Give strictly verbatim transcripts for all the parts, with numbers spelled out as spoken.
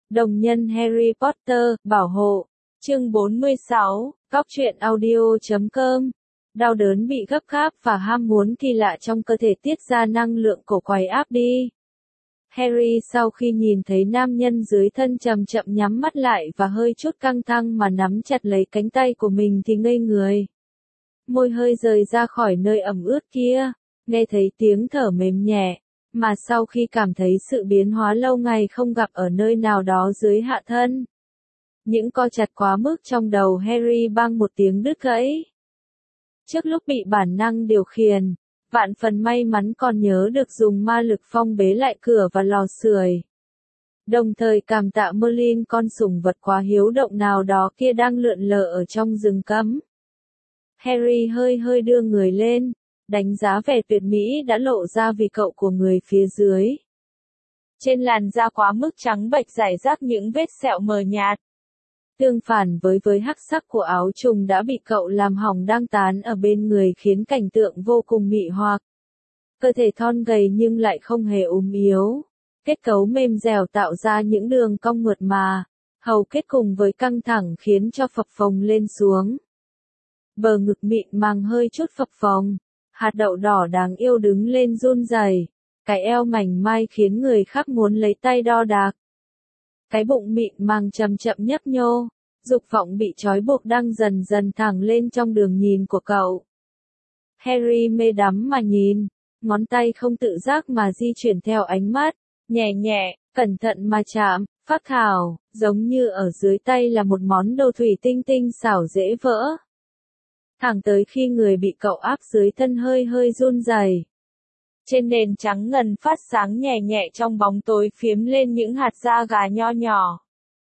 Đồng nhân Harry Potter, bảo hộ. Chương bốn mươi sáu, Cóc truyện audio chấm com. Đau đớn bị gấp gáp và ham muốn kỳ lạ trong cơ thể tiết ra năng lượng cổ quái áp đi. Harry sau khi nhìn thấy nam nhân dưới thân chậm chậm nhắm mắt lại và hơi chút căng thẳng mà nắm chặt lấy cánh tay của mình thì ngây người. Môi hơi rời ra khỏi nơi ẩm ướt kia, nghe thấy tiếng thở mềm nhẹ, mà sau khi cảm thấy sự biến hóa lâu ngày không gặp ở nơi nào đó dưới hạ thân. Những co chặt quá mức trong đầu Harry bang một tiếng đứt gãy. Trước lúc bị bản năng điều khiển, vạn phần may mắn còn nhớ được dùng ma lực phong bế lại cửa và lò sưởi. Đồng thời cảm tạ Merlin con sủng vật quá hiếu động nào đó kia đang lượn lờ ở trong rừng cấm. Harry hơi hơi đưa người lên, đánh giá vẻ tuyệt mỹ đã lộ ra vì cậu của người phía dưới. Trên làn da quá mức trắng bệch rải rác những vết sẹo mờ nhạt. Tương phản với với hắc sắc của áo trùng đã bị cậu làm hỏng đang tán ở bên người khiến cảnh tượng vô cùng mị hoặc. Cơ thể thon gầy nhưng lại không hề ốm yếu. Kết cấu mềm dẻo tạo ra những đường cong mượt mà, hầu kết cùng với căng thẳng khiến cho phập phồng lên xuống. Bờ ngực mịn màng hơi chút phập phồng, hạt đậu đỏ đáng yêu đứng lên run rẩy, cái eo mảnh mai khiến người khác muốn lấy tay đo đạc. Cái bụng mịn màng chậm chậm nhấp nhô, dục vọng bị trói buộc đang dần dần thẳng lên trong đường nhìn của cậu. Harry mê đắm mà nhìn, ngón tay không tự giác mà di chuyển theo ánh mắt, nhẹ nhẹ, cẩn thận mà chạm, phác thảo, giống như ở dưới tay là một món đồ thủy tinh tinh xảo dễ vỡ. Thẳng tới khi người bị cậu áp dưới thân hơi hơi run rẩy. Trên nền trắng ngần phát sáng nhẹ nhẹ trong bóng tối phiếm lên những hạt da gà nho nhỏ.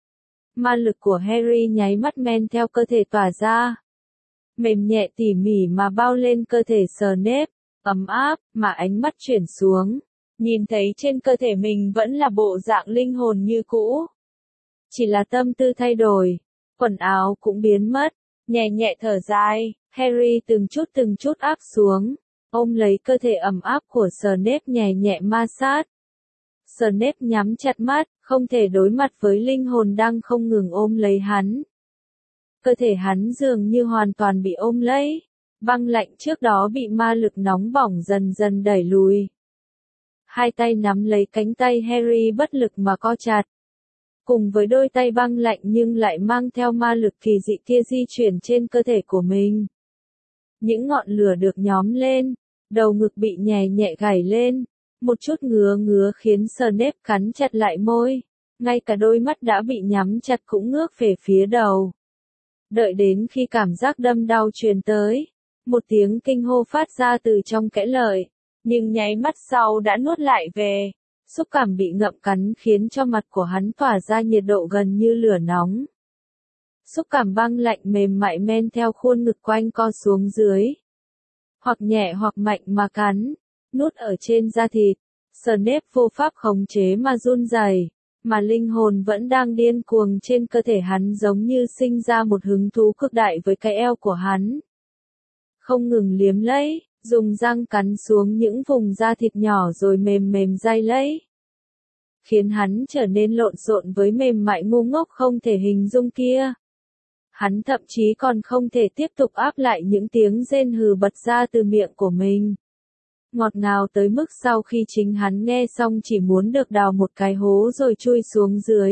Ma lực của Harry nháy mắt men theo cơ thể tỏa ra. Mềm nhẹ tỉ mỉ mà bao lên cơ thể Snape, ấm áp, mà ánh mắt chuyển xuống. Nhìn thấy trên cơ thể mình vẫn là bộ dạng linh hồn như cũ. Chỉ là tâm tư thay đổi, quần áo cũng biến mất, nhẹ nhẹ thở dài, Harry từng chút từng chút áp xuống. Ôm lấy cơ thể ẩm áp của Snape nhẹ nhẹ ma sát. Snape nhắm chặt mắt, không thể đối mặt với linh hồn đang không ngừng ôm lấy hắn. Cơ thể hắn dường như hoàn toàn bị ôm lấy, băng lạnh trước đó bị ma lực nóng bỏng dần dần đẩy lùi. Hai tay nắm lấy cánh tay Harry bất lực mà co chặt. Cùng với đôi tay băng lạnh nhưng lại mang theo ma lực kỳ dị kia di chuyển trên cơ thể của mình. Những ngọn lửa được nhóm lên, đầu ngực bị nhẹ nhẹ gảy lên, một chút ngứa ngứa khiến Snape cắn chặt lại môi, ngay cả đôi mắt đã bị nhắm chặt cũng ngước về phía đầu. Đợi đến khi cảm giác đâm đau truyền tới, một tiếng kinh hô phát ra từ trong kẽ lợi, nhưng nháy mắt sau đã nuốt lại về, xúc cảm bị ngậm cắn khiến cho mặt của hắn tỏa ra nhiệt độ gần như lửa nóng. Xúc cảm băng lạnh mềm mại men theo khuôn ngực quanh co xuống dưới. Hoặc nhẹ hoặc mạnh mà cắn, nuốt ở trên da thịt. Snape vô pháp khống chế mà run rẩy, mà linh hồn vẫn đang điên cuồng trên cơ thể hắn giống như sinh ra một hứng thú cực đại với cái eo của hắn. Không ngừng liếm lấy, dùng răng cắn xuống những vùng da thịt nhỏ rồi mềm mềm dai lấy. Khiến hắn trở nên lộn xộn với mềm mại ngu ngốc không thể hình dung kia. Hắn thậm chí còn không thể tiếp tục áp lại những tiếng rên hừ bật ra từ miệng của mình. Ngọt ngào tới mức sau khi chính hắn nghe xong chỉ muốn được đào một cái hố rồi chui xuống dưới.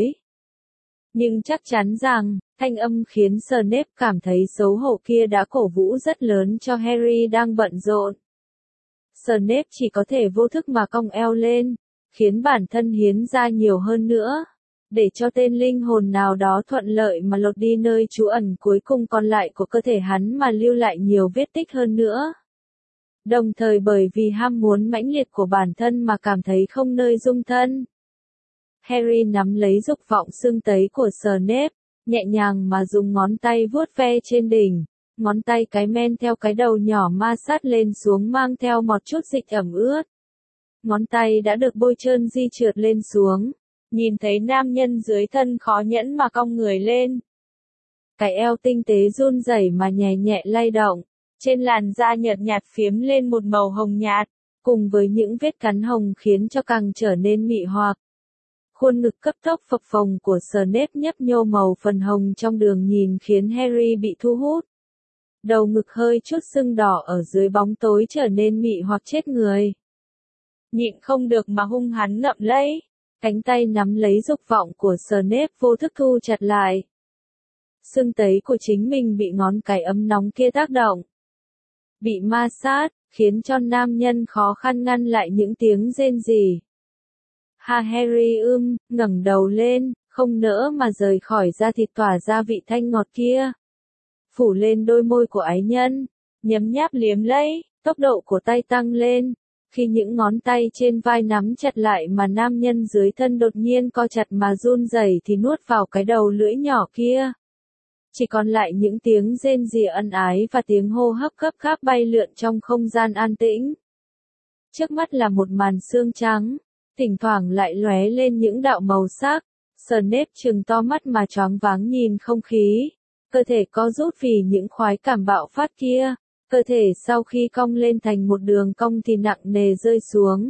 Nhưng chắc chắn rằng, thanh âm khiến Snape cảm thấy xấu hổ kia đã cổ vũ rất lớn cho Harry đang bận rộn. Snape chỉ có thể vô thức mà cong eo lên, khiến bản thân hiến ra nhiều hơn nữa. Để cho tên linh hồn nào đó thuận lợi mà lột đi nơi trú ẩn cuối cùng còn lại của cơ thể hắn mà lưu lại nhiều vết tích hơn nữa. Đồng thời bởi vì ham muốn mãnh liệt của bản thân mà cảm thấy không nơi dung thân. Harry nắm lấy dục vọng sưng tấy của Snape, nhẹ nhàng mà dùng ngón tay vuốt ve trên đỉnh, ngón tay cái men theo cái đầu nhỏ ma sát lên xuống mang theo một chút dịch ẩm ướt. Ngón tay đã được bôi trơn di trượt lên xuống. Nhìn thấy nam nhân dưới thân khó nhẫn mà cong người lên. Cái eo tinh tế run rẩy mà nhẹ nhẹ lay động, trên làn da nhợt nhạt phiếm lên một màu hồng nhạt, cùng với những vết cắn hồng khiến cho càng trở nên mị hoặc. Khuôn ngực cấp tốc phập phồng của Snape nhấp nhô màu phần hồng trong đường nhìn khiến Harry bị thu hút. Đầu ngực hơi chút sưng đỏ ở dưới bóng tối trở nên mị hoặc chết người. Nhịn không được mà hung hắn ngậm lấy. Cánh tay nắm lấy dục vọng của Snape vô thức thu chặt lại. Xương tấy của chính mình bị ngón cái ấm nóng kia tác động. Bị ma sát, khiến cho nam nhân khó khăn ngăn lại những tiếng rên rỉ. Ha Harry ưm, ngẩng đầu lên, không nỡ mà rời khỏi da thịt tỏa ra vị thanh ngọt kia. Phủ lên đôi môi của ái nhân, nhấm nháp liếm lấy, tốc độ của tay tăng lên. Khi những ngón tay trên vai nắm chặt lại mà nam nhân dưới thân đột nhiên co chặt mà run rẩy thì nuốt vào cái đầu lưỡi nhỏ kia. Chỉ còn lại những tiếng rên rỉ ân ái và tiếng hô hấp gấp gáp bay lượn trong không gian an tĩnh. Trước mắt là một màn xương trắng, thỉnh thoảng lại lóe lên những đạo màu sắc. Snape trừng to mắt mà choáng váng nhìn không khí. Cơ thể co rút vì những khoái cảm bạo phát kia. Cơ thể sau khi cong lên thành một đường cong thì nặng nề rơi xuống.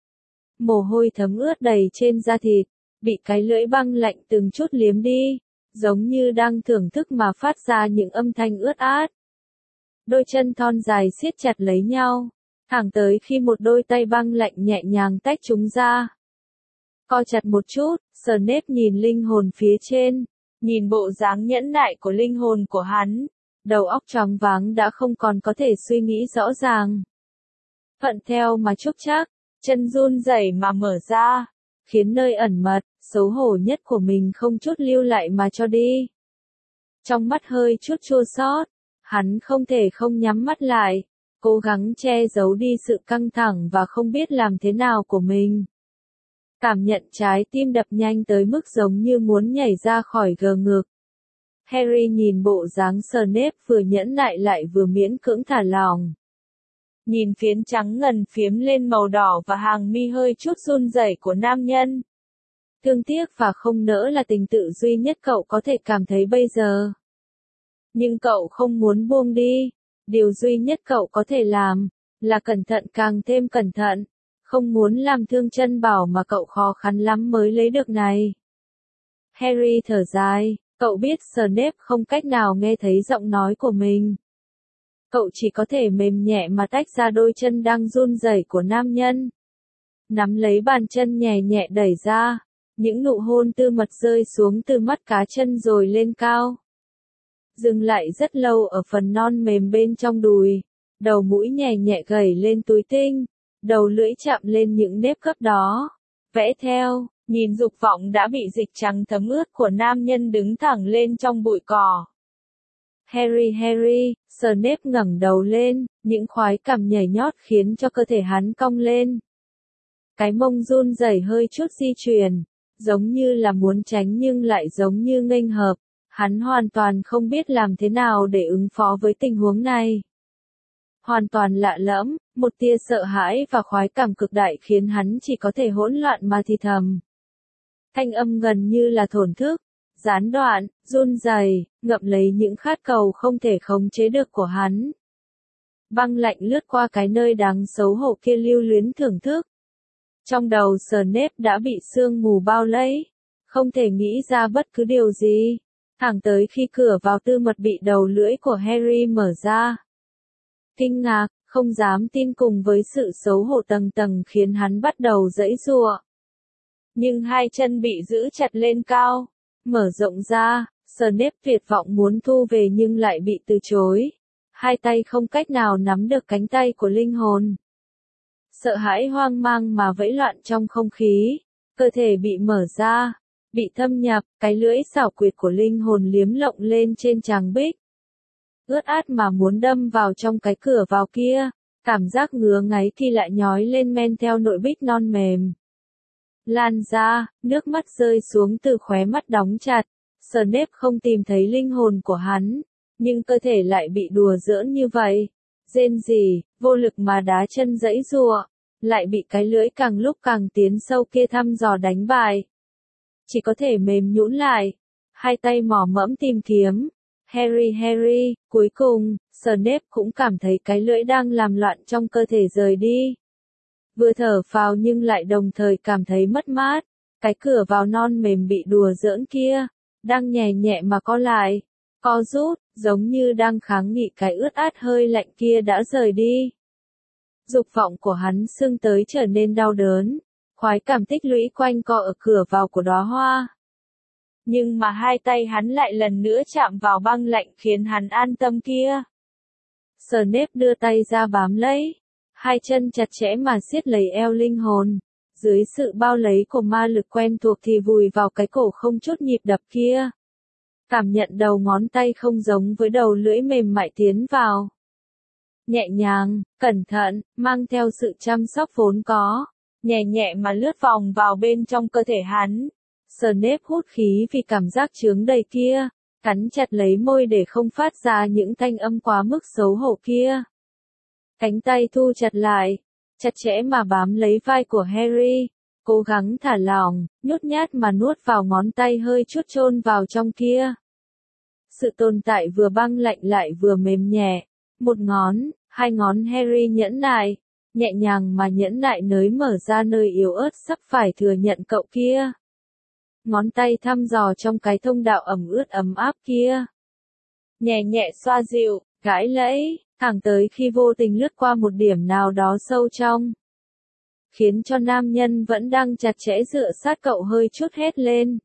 Mồ hôi thấm ướt đầy trên da thịt, bị cái lưỡi băng lạnh từng chút liếm đi, giống như đang thưởng thức mà phát ra những âm thanh ướt át. Đôi chân thon dài siết chặt lấy nhau, thẳng tới khi một đôi tay băng lạnh nhẹ nhàng tách chúng ra. Co chặt một chút, Snape nhìn linh hồn phía trên, nhìn bộ dáng nhẫn nại của linh hồn của hắn. Đầu óc choáng váng đã không còn có thể suy nghĩ rõ ràng. Thuận theo mà chúc chắc, chân run rẩy mà mở ra, khiến nơi ẩn mật, xấu hổ nhất của mình không chút lưu lại mà cho đi. Trong mắt hơi chút chua xót, hắn không thể không nhắm mắt lại, cố gắng che giấu đi sự căng thẳng và không biết làm thế nào của mình. Cảm nhận trái tim đập nhanh tới mức giống như muốn nhảy ra khỏi gờ ngực. Harry nhìn bộ dáng Snape vừa nhẫn nại lại vừa miễn cưỡng thả lỏng. Nhìn phiến trắng ngần phiếm lên màu đỏ và hàng mi hơi chút run rẩy của nam nhân. Thương tiếc và không nỡ là tình tự duy nhất cậu có thể cảm thấy bây giờ. Nhưng cậu không muốn buông đi. Điều duy nhất cậu có thể làm, là cẩn thận càng thêm cẩn thận. Không muốn làm thương chân bảo mà cậu khó khăn lắm mới lấy được này. Harry thở dài. Cậu biết Snape không cách nào nghe thấy giọng nói của mình. Cậu chỉ có thể mềm nhẹ mà tách ra đôi chân đang run rẩy của nam nhân. Nắm lấy bàn chân nhẹ nhẹ đẩy ra, những nụ hôn tư mật rơi xuống từ mắt cá chân rồi lên cao. Dừng lại rất lâu ở phần non mềm bên trong đùi, đầu mũi nhẹ nhẹ gẩy lên túi tinh, đầu lưỡi chạm lên những nếp gấp đó, vẽ theo. Nhìn dục vọng đã bị dịch trắng thấm ướt của nam nhân đứng thẳng lên trong bụi cỏ. Harry Harry, Snape ngẩng đầu lên, những khoái cảm nhảy nhót khiến cho cơ thể hắn cong lên. Cái mông run rẩy hơi chút di chuyển, giống như là muốn tránh nhưng lại giống như nghênh hợp. Hắn hoàn toàn không biết làm thế nào để ứng phó với tình huống này. Hoàn toàn lạ lẫm, một tia sợ hãi và khoái cảm cực đại khiến hắn chỉ có thể hỗn loạn mà thì thầm. Thanh âm gần như là thổn thức, gián đoạn, run rẩy, ngậm lấy những khát cầu không thể khống chế được của hắn. Băng lạnh lướt qua cái nơi đáng xấu hổ kia lưu luyến thưởng thức. Trong đầu Snape đã bị sương mù bao lấy, không thể nghĩ ra bất cứ điều gì, thẳng tới khi cửa vào tư mật bị đầu lưỡi của Harry mở ra. Kinh ngạc, không dám tin cùng với sự xấu hổ tầng tầng khiến hắn bắt đầu giãy giụa. Nhưng hai chân bị giữ chặt lên cao, mở rộng ra, Snape tuyệt vọng muốn thu về nhưng lại bị từ chối. Hai tay không cách nào nắm được cánh tay của linh hồn. Sợ hãi hoang mang mà vẫy loạn trong không khí, cơ thể bị mở ra, bị thâm nhập, cái lưỡi xảo quyệt của linh hồn liếm lộng lên trên tràng bích. Ướt át mà muốn đâm vào trong cái cửa vào kia, cảm giác ngứa ngáy thì lại nhói lên men theo nội bích non mềm. Lan ra, nước mắt rơi xuống từ khóe mắt đóng chặt. Snape không tìm thấy linh hồn của hắn, nhưng cơ thể lại bị đùa giỡn như vậy. Rên rỉ, vô lực mà đá chân giãy giụa, lại bị cái lưỡi càng lúc càng tiến sâu kia thăm dò đánh bại. Chỉ có thể mềm nhũn lại, hai tay mò mẫm tìm kiếm. Harry Harry, cuối cùng, Snape cũng cảm thấy cái lưỡi đang làm loạn trong cơ thể rời đi. Vừa thở phào nhưng lại đồng thời cảm thấy mất mát. Cái cửa vào non mềm bị đùa giỡn kia, đang nhẹ nhẹ mà co lại, co rút, giống như đang kháng nghị cái ướt át hơi lạnh kia đã rời đi. Dục vọng của hắn sưng tới trở nên đau đớn, khoái cảm tích lũy quanh co ở cửa vào của đóa hoa. Nhưng mà hai tay hắn lại lần nữa chạm vào băng lạnh khiến hắn an tâm kia. Snape đưa tay ra bám lấy, hai chân chặt chẽ mà siết lấy eo linh hồn, dưới sự bao lấy của ma lực quen thuộc thì vùi vào cái cổ không chút nhịp đập kia. Cảm nhận đầu ngón tay không giống với đầu lưỡi mềm mại tiến vào. Nhẹ nhàng, cẩn thận, mang theo sự chăm sóc vốn có, nhẹ nhẹ mà lướt vòng vào bên trong cơ thể hắn. Snape hút khí vì cảm giác chướng đầy kia, cắn chặt lấy môi để không phát ra những thanh âm quá mức xấu hổ kia. Cánh tay thu chặt lại, chặt chẽ mà bám lấy vai của Harry, cố gắng thả lỏng, nhút nhát mà nuốt vào ngón tay hơi chút chôn vào trong kia. Sự tồn tại vừa băng lạnh lại vừa mềm nhẹ, một ngón, hai ngón Harry nhẫn nại, nhẹ nhàng mà nhẫn nại nới mở ra nơi yếu ớt sắp phải thừa nhận cậu kia. Ngón tay thăm dò trong cái thông đạo ẩm ướt ấm áp kia. Nhẹ nhẹ xoa dịu, gãi lẫy, thẳng tới khi vô tình lướt qua một điểm nào đó sâu trong. Khiến cho nam nhân vẫn đang chặt chẽ dựa sát cậu hơi chút hét lên.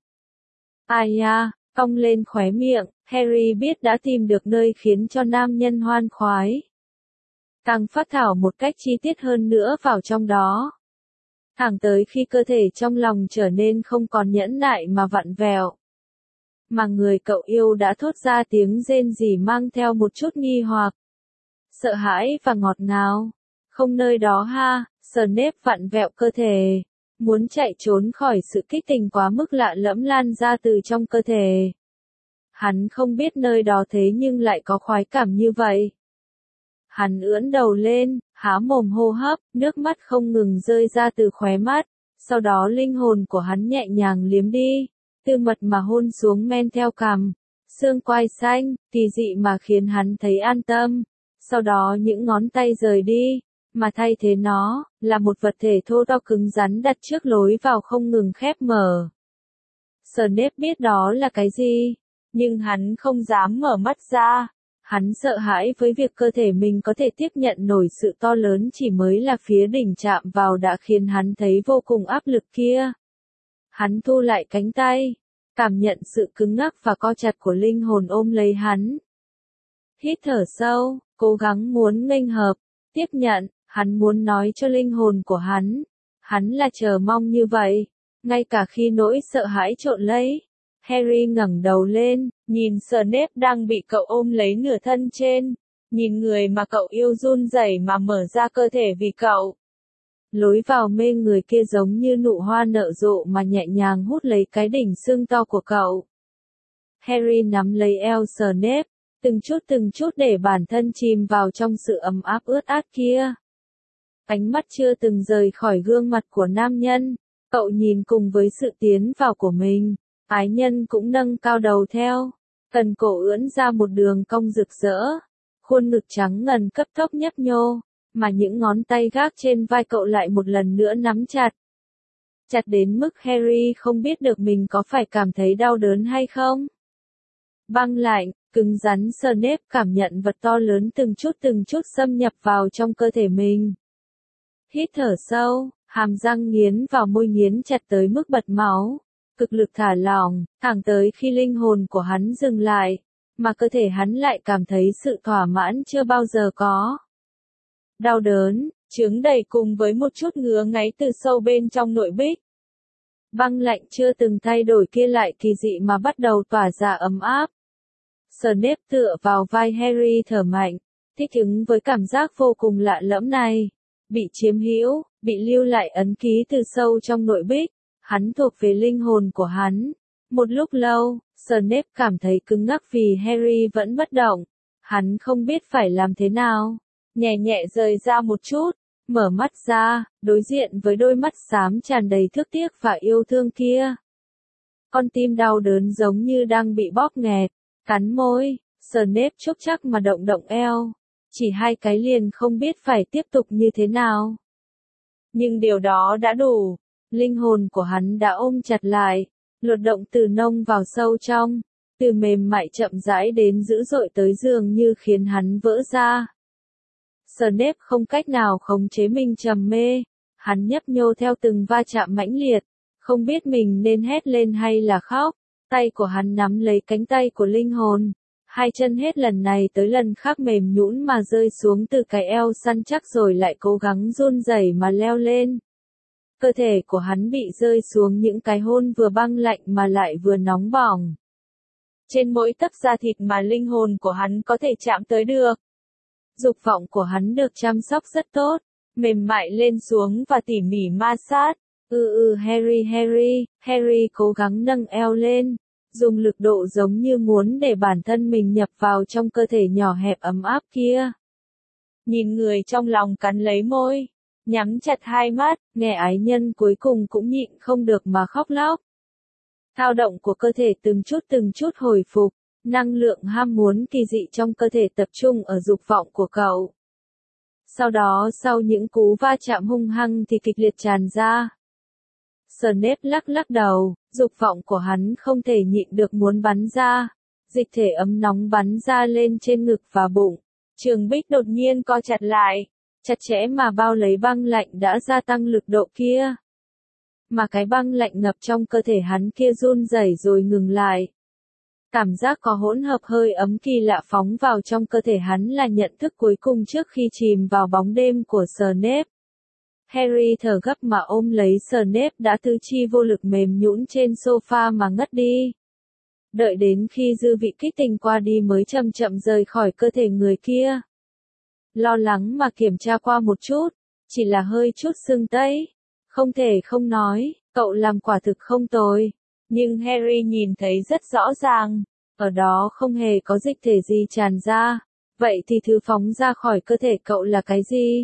Ai ya, cong lên khóe miệng, Harry biết đã tìm được nơi khiến cho nam nhân hoan khoái. Càng phát thảo một cách chi tiết hơn nữa vào trong đó. Thẳng tới khi cơ thể trong lòng trở nên không còn nhẫn nại mà vặn vẹo. Mà người cậu yêu đã thốt ra tiếng rên rỉ mang theo một chút nghi hoặc, sợ hãi và ngọt ngào. Không nơi đó ha, Snape vặn vẹo cơ thể, muốn chạy trốn khỏi sự kích tình quá mức lạ lẫm lan ra từ trong cơ thể. Hắn không biết nơi đó thế nhưng lại có khoái cảm như vậy. Hắn ưỡn đầu lên, há mồm hô hấp, nước mắt không ngừng rơi ra từ khóe mắt, sau đó linh hồn của hắn nhẹ nhàng liếm đi, tư mật mà hôn xuống men theo cằm, xương quai xanh, kỳ dị mà khiến hắn thấy an tâm. Sau đó những ngón tay rời đi, mà thay thế nó, là một vật thể thô to cứng rắn đặt trước lối vào không ngừng khép mở. Snape biết đó là cái gì, nhưng hắn không dám mở mắt ra. Hắn sợ hãi với việc cơ thể mình có thể tiếp nhận nổi sự to lớn chỉ mới là phía đỉnh chạm vào đã khiến hắn thấy vô cùng áp lực kia. Hắn thu lại cánh tay, cảm nhận sự cứng ngắc và co chặt của linh hồn ôm lấy hắn. Hít thở sâu, cố gắng muốn nghênh hợp, tiếp nhận, hắn muốn nói cho linh hồn của hắn. Hắn là chờ mong như vậy, ngay cả khi nỗi sợ hãi trộn lấy. Harry ngẩng đầu lên, nhìn Snape đang bị cậu ôm lấy nửa thân trên, nhìn người mà cậu yêu run rẩy mà mở ra cơ thể vì cậu. Lối vào mê người kia giống như nụ hoa nở rộ mà nhẹ nhàng hút lấy cái đỉnh xương to của cậu. Harry nắm lấy eo Snape, từng chút từng chút để bản thân chìm vào trong sự ấm áp ướt át kia. Ánh mắt chưa từng rời khỏi gương mặt của nam nhân, cậu nhìn cùng với sự tiến vào của mình. Ái nhân cũng nâng cao đầu theo, cần cổ ưỡn ra một đường cong rực rỡ, khuôn ngực trắng ngần cấp tốc nhấp nhô, mà những ngón tay gác trên vai cậu lại một lần nữa nắm chặt. Chặt đến mức Harry không biết được mình có phải cảm thấy đau đớn hay không. Băng lạnh, cứng rắn Snape cảm nhận vật to lớn từng chút từng chút xâm nhập vào trong cơ thể mình. Hít thở sâu, hàm răng nghiến vào môi nghiến chặt tới mức bật máu. Cực lực thả lỏng, thẳng tới khi linh hồn của hắn dừng lại, mà cơ thể hắn lại cảm thấy sự thỏa mãn chưa bao giờ có. Đau đớn, chướng đầy cùng với một chút ngứa ngáy từ sâu bên trong nội bích. Băng lạnh chưa từng thay đổi kia lại kỳ dị mà bắt đầu tỏa ra ấm áp. Snape tựa vào vai Harry thở mạnh, thích ứng với cảm giác vô cùng lạ lẫm này, bị chiếm hữu, bị lưu lại ấn ký từ sâu trong nội bích. Hắn thuộc về linh hồn của hắn. Một lúc lâu, Snape cảm thấy cứng ngắc vì Harry vẫn bất động. Hắn không biết phải làm thế nào. Nhẹ nhẹ rời ra một chút, mở mắt ra, đối diện với đôi mắt xám tràn đầy thương tiếc và yêu thương kia. Con tim đau đớn giống như đang bị bóp nghẹt, cắn môi, Snape chốc chắc mà động động eo. Chỉ hai cái liền không biết phải tiếp tục như thế nào. Nhưng điều đó đã đủ. Linh hồn của hắn đã ôm chặt lại, luật động từ nông vào sâu trong, từ mềm mại chậm rãi đến dữ dội tới dường như khiến hắn vỡ ra. Snape không cách nào khống chế mình trầm mê, hắn nhấp nhô theo từng va chạm mãnh liệt, không biết mình nên hét lên hay là khóc. Tay của hắn nắm lấy cánh tay của linh hồn, hai chân hết lần này tới lần khác mềm nhũn mà rơi xuống từ cái eo săn chắc rồi lại cố gắng run rẩy mà leo lên. Cơ thể của hắn bị rơi xuống những cái hôn vừa băng lạnh mà lại vừa nóng bỏng. Trên mỗi tấc da thịt mà linh hồn của hắn có thể chạm tới được. Dục vọng của hắn được chăm sóc rất tốt, mềm mại lên xuống và tỉ mỉ ma sát. Ừ ừ Harry Harry, Harry cố gắng nâng eo lên, dùng lực độ giống như muốn để bản thân mình nhập vào trong cơ thể nhỏ hẹp ấm áp kia. Nhìn người trong lòng cắn lấy môi, nhắm chặt hai mắt, nghe ái nhân cuối cùng cũng nhịn không được mà khóc lóc. Thao động của cơ thể từng chút từng chút hồi phục, năng lượng ham muốn kỳ dị trong cơ thể tập trung ở dục vọng của cậu. Sau đó sau những cú va chạm hung hăng thì kịch liệt tràn ra. Snape lắc lắc đầu, dục vọng của hắn không thể nhịn được muốn bắn ra. Dịch thể ấm nóng bắn ra lên trên ngực và bụng. Trường Bích đột nhiên co chặt lại, chặt chẽ mà bao lấy băng lạnh đã gia tăng lực độ kia. Mà cái băng lạnh ngập trong cơ thể hắn kia run rẩy rồi ngừng lại. Cảm giác có hỗn hợp hơi ấm kỳ lạ phóng vào trong cơ thể hắn là nhận thức cuối cùng trước khi chìm vào bóng đêm của Snape. Harry thở gấp mà ôm lấy Snape đã tứ chi vô lực mềm nhũn trên sofa mà ngất đi. Đợi đến khi dư vị kích tình qua đi mới chậm chậm rời khỏi cơ thể người kia. Lo lắng mà kiểm tra qua một chút, chỉ là hơi chút sưng tấy. Không thể không nói, cậu làm quả thực không tồi. Nhưng Harry nhìn thấy rất rõ ràng, ở đó không hề có dịch thể gì tràn ra. Vậy thì thứ phóng ra khỏi cơ thể cậu là cái gì?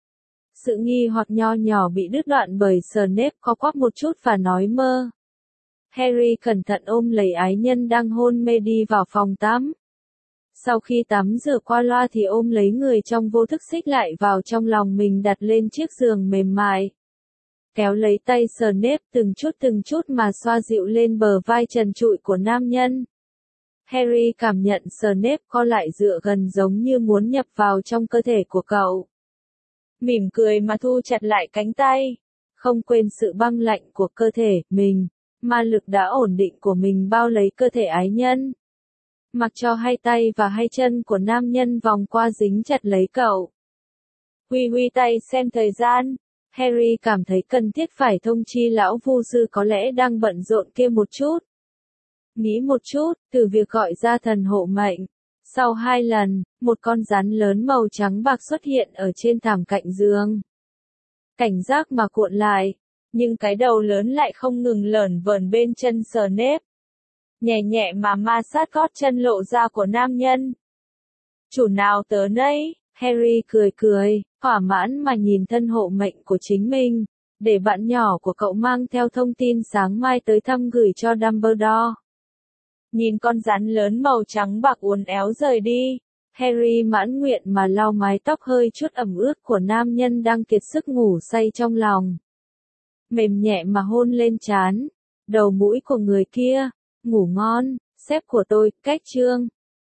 Sự nghi hoặc nho nhỏ bị đứt đoạn bởi Snape co quắp một chút và nói mơ. Harry cẩn thận ôm lấy ái nhân đang hôn mê đi vào phòng tắm. Sau khi tắm rửa qua loa thì ôm lấy người trong vô thức xích lại vào trong lòng mình đặt lên chiếc giường mềm mại. Kéo lấy tay Snape từng chút từng chút mà xoa dịu lên bờ vai trần trụi của nam nhân. Harry cảm nhận Snape co lại dựa gần giống như muốn nhập vào trong cơ thể của cậu. Mỉm cười mà thu chặt lại cánh tay, không quên sự băng lạnh của cơ thể mình, ma lực đã ổn định của mình bao lấy cơ thể ái nhân. Mặc cho hai tay và hai chân của nam nhân vòng qua dính chặt lấy cậu. Huy huy tay xem thời gian, Harry cảm thấy cần thiết phải thông chi lão vu sư có lẽ đang bận rộn kia một chút. Nghĩ một chút, từ việc gọi ra thần hộ mệnh. Sau hai lần, một con rắn lớn màu trắng bạc xuất hiện ở trên thảm cạnh giường. Cảnh giác mà cuộn lại, nhưng cái đầu lớn lại không ngừng lởn vởn bên chân Snape. Nhẹ nhẹ mà ma sát gót chân lộ ra của nam nhân. Chủ nào tớ nấy, Harry cười cười, thỏa mãn mà nhìn thân hộ mệnh của chính mình, để bạn nhỏ của cậu mang theo thông tin sáng mai tới thăm gửi cho Dumbledore. Nhìn con rắn lớn màu trắng bạc uốn éo rời đi, Harry mãn nguyện mà lau mái tóc hơi chút ẩm ướt của nam nhân đang kiệt sức ngủ say trong lòng. Mềm nhẹ mà hôn lên trán, đầu mũi của người kia, ngủ ngon, sếp của tôi, cách chương.